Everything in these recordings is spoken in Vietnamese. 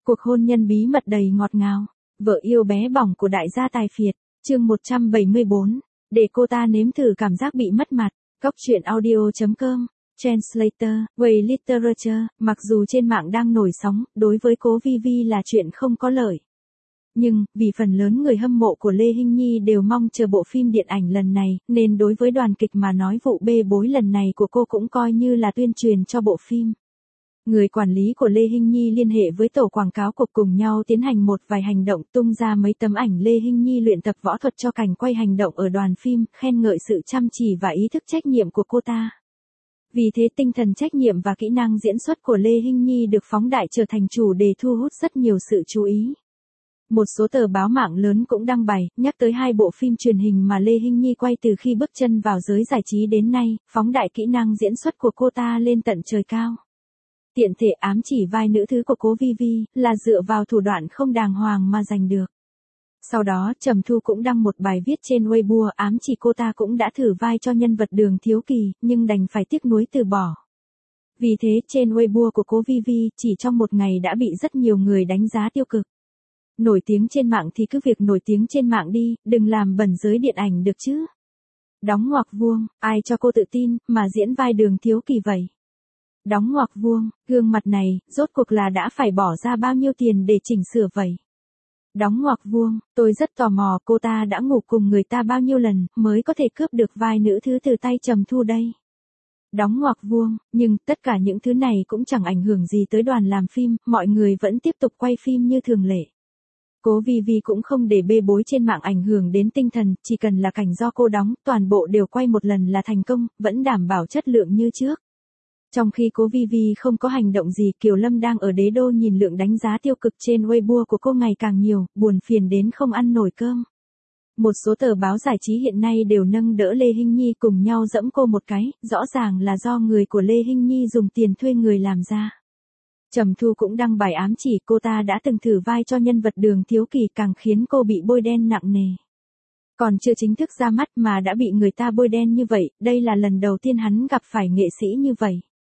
Cuộc hôn nhân bí mật đầy ngọt ngào. Vợ yêu bé bỏng của đại gia tài phiệt. Chương 174. Để cô ta nếm thử cảm giác bị mất mặt. Góc truyện audio.com. Translator, Way Literature. Mặc dù trên mạng đang nổi sóng, đối với Cố Vi Vi là chuyện không có lợi. Nhưng, vì phần lớn người hâm mộ của Lê Hinh Nhi đều mong chờ bộ phim điện ảnh lần này, nên đối với đoàn kịch mà nói vụ bê bối lần này của cô cũng coi như là tuyên truyền cho bộ phim. Người quản lý của Lê Hinh Nhi liên hệ với tổ quảng cáo cục cùng nhau tiến hành một vài hành động, tung ra mấy tấm ảnh Lê Hinh Nhi luyện tập võ thuật cho cảnh quay hành động ở đoàn phim, khen ngợi sự chăm chỉ và ý thức trách nhiệm của cô ta. Vì thế tinh thần trách nhiệm và kỹ năng diễn xuất của Lê Hinh Nhi được phóng đại trở thành chủ đề thu hút rất nhiều sự chú ý. Một số tờ báo mạng lớn cũng đăng bài, nhắc tới hai bộ phim truyền hình mà Lê Hinh Nhi quay từ khi bước chân vào giới giải trí đến nay, phóng đại kỹ năng diễn xuất của cô ta lên tận trời cao. Tiện thể ám chỉ vai nữ thứ của Cố Vi Vi, là dựa vào thủ đoạn không đàng hoàng mà giành được. Sau đó, Trầm Thu cũng đăng một bài viết trên Weibo ám chỉ cô ta cũng đã thử vai cho nhân vật Đường Thiếu Kỳ, nhưng đành phải tiếc nuối từ bỏ. Vì thế, trên Weibo của Cố Vi Vi, chỉ trong một ngày đã bị rất nhiều người đánh giá tiêu cực. Nổi tiếng trên mạng thì cứ việc nổi tiếng trên mạng đi, đừng làm bẩn giới điện ảnh được chứ. Đóng ngoặc vuông, ai cho cô tự tin, mà diễn vai Đường Thiếu Kỳ vậy? Đóng ngoặc vuông, gương mặt này, rốt cuộc là đã phải bỏ ra bao nhiêu tiền để chỉnh sửa vậy? Đóng ngoặc vuông, tôi rất tò mò cô ta đã ngủ cùng người ta bao nhiêu lần, mới có thể cướp được vai nữ thứ từ tay Trầm Thu đây. Đóng ngoặc vuông, nhưng tất cả những thứ này cũng chẳng ảnh hưởng gì tới đoàn làm phim, mọi người vẫn tiếp tục quay phim như thường lệ. Cố Vi Vi cũng không để bê bối trên mạng ảnh hưởng đến tinh thần, chỉ cần là cảnh do cô đóng, toàn bộ đều quay một lần là thành công, vẫn đảm bảo chất lượng như trước. Trong khi Cố Vi Vi không có hành động gì, Kiều Lâm đang ở đế đô nhìn lượng đánh giá tiêu cực trên Weibo của cô ngày càng nhiều, buồn phiền đến không ăn nổi cơm. Một số tờ báo giải trí hiện nay đều nâng đỡ Lê Hinh Nhi cùng nhau giẫm cô một cái, rõ ràng là do người của Lê Hinh Nhi dùng tiền thuê người làm ra. Trầm Thu cũng đăng bài ám chỉ cô ta đã từng thử vai cho nhân vật Đường Thiếu Kỳ, càng khiến cô bị bôi đen nặng nề. Còn chưa chính thức ra mắt mà đã bị người ta bôi đen như vậy, đây là lần đầu tiên hắn gặp phải nghệ sĩ như vậy.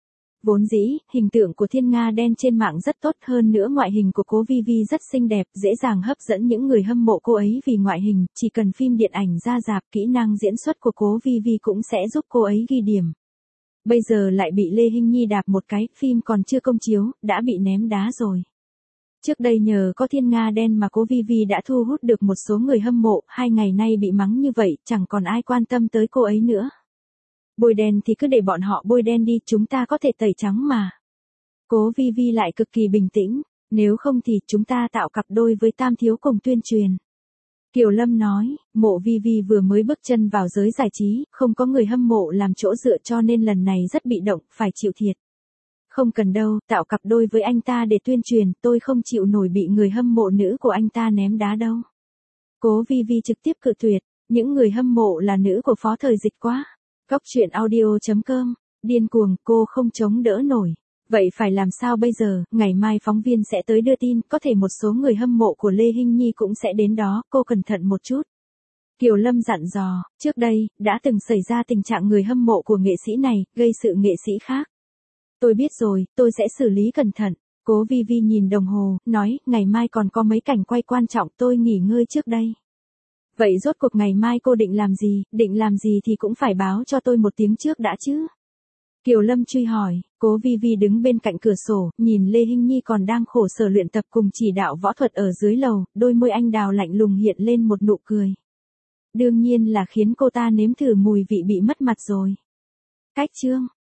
Vốn dĩ, hình tượng của Thiên Nga đen trên mạng rất tốt, hơn nữa ngoại hình của Cố Vi Vi rất xinh đẹp, dễ dàng hấp dẫn những người hâm mộ cô ấy vì ngoại hình, chỉ cần phim điện ảnh ra rạp, kỹ năng diễn xuất của Cố Vi Vi cũng sẽ giúp cô ấy ghi điểm. Bây giờ lại bị Lê Hinh Nhi đạp một cái, phim còn chưa công chiếu, đã bị ném đá rồi. Trước đây nhờ có Thiên Nga đen mà Cố Vi Vi đã thu hút được một số người hâm mộ, 2 ngày nay bị mắng như vậy, chẳng còn ai quan tâm tới cô ấy nữa. Bôi đen thì cứ để bọn họ bôi đen đi, chúng ta có thể tẩy trắng mà. Cố Vi Vi lại cực kỳ bình tĩnh, nếu không thì chúng ta tạo cặp đôi với Tam Thiếu cùng tuyên truyền. Kiều Lâm nói, Mộ Vi Vi vừa mới bước chân vào giới giải trí, không có người hâm mộ làm chỗ dựa cho nên lần này rất bị động, phải chịu thiệt. Không cần đâu, tạo cặp đôi với anh ta để tuyên truyền, tôi không chịu nổi bị người hâm mộ nữ của anh ta ném đá đâu. Cố Vi Vi trực tiếp cự tuyệt, những người hâm mộ là nữ của Phó Thời Dịch quá. Góc truyện audio.com, điên cuồng, cô không chống đỡ nổi. Vậy phải làm sao bây giờ, ngày mai phóng viên sẽ tới đưa tin, có thể một số người hâm mộ của Lê Hinh Nhi cũng sẽ đến đó, cô cẩn thận một chút. Kiều Lâm dặn dò, trước đây, đã từng xảy ra tình trạng người hâm mộ của nghệ sĩ này, gây sự nghệ sĩ khác. Tôi biết rồi, tôi sẽ xử lý cẩn thận. Cố Vi Vi nhìn đồng hồ, nói, ngày mai còn có mấy cảnh quay quan trọng, tôi nghỉ ngơi trước đây. Vậy rốt cuộc ngày mai cô định làm gì thì cũng phải báo cho tôi một tiếng trước đã chứ. Kiều Lâm truy hỏi, Cố Vi Vi đứng bên cạnh cửa sổ, nhìn Lê Hinh Nhi còn đang khổ sở luyện tập cùng chỉ đạo võ thuật ở dưới lầu, đôi môi anh đào lạnh lùng hiện lên một nụ cười. Đương nhiên là khiến cô ta nếm thử mùi vị bị mất mặt rồi. Cách chương.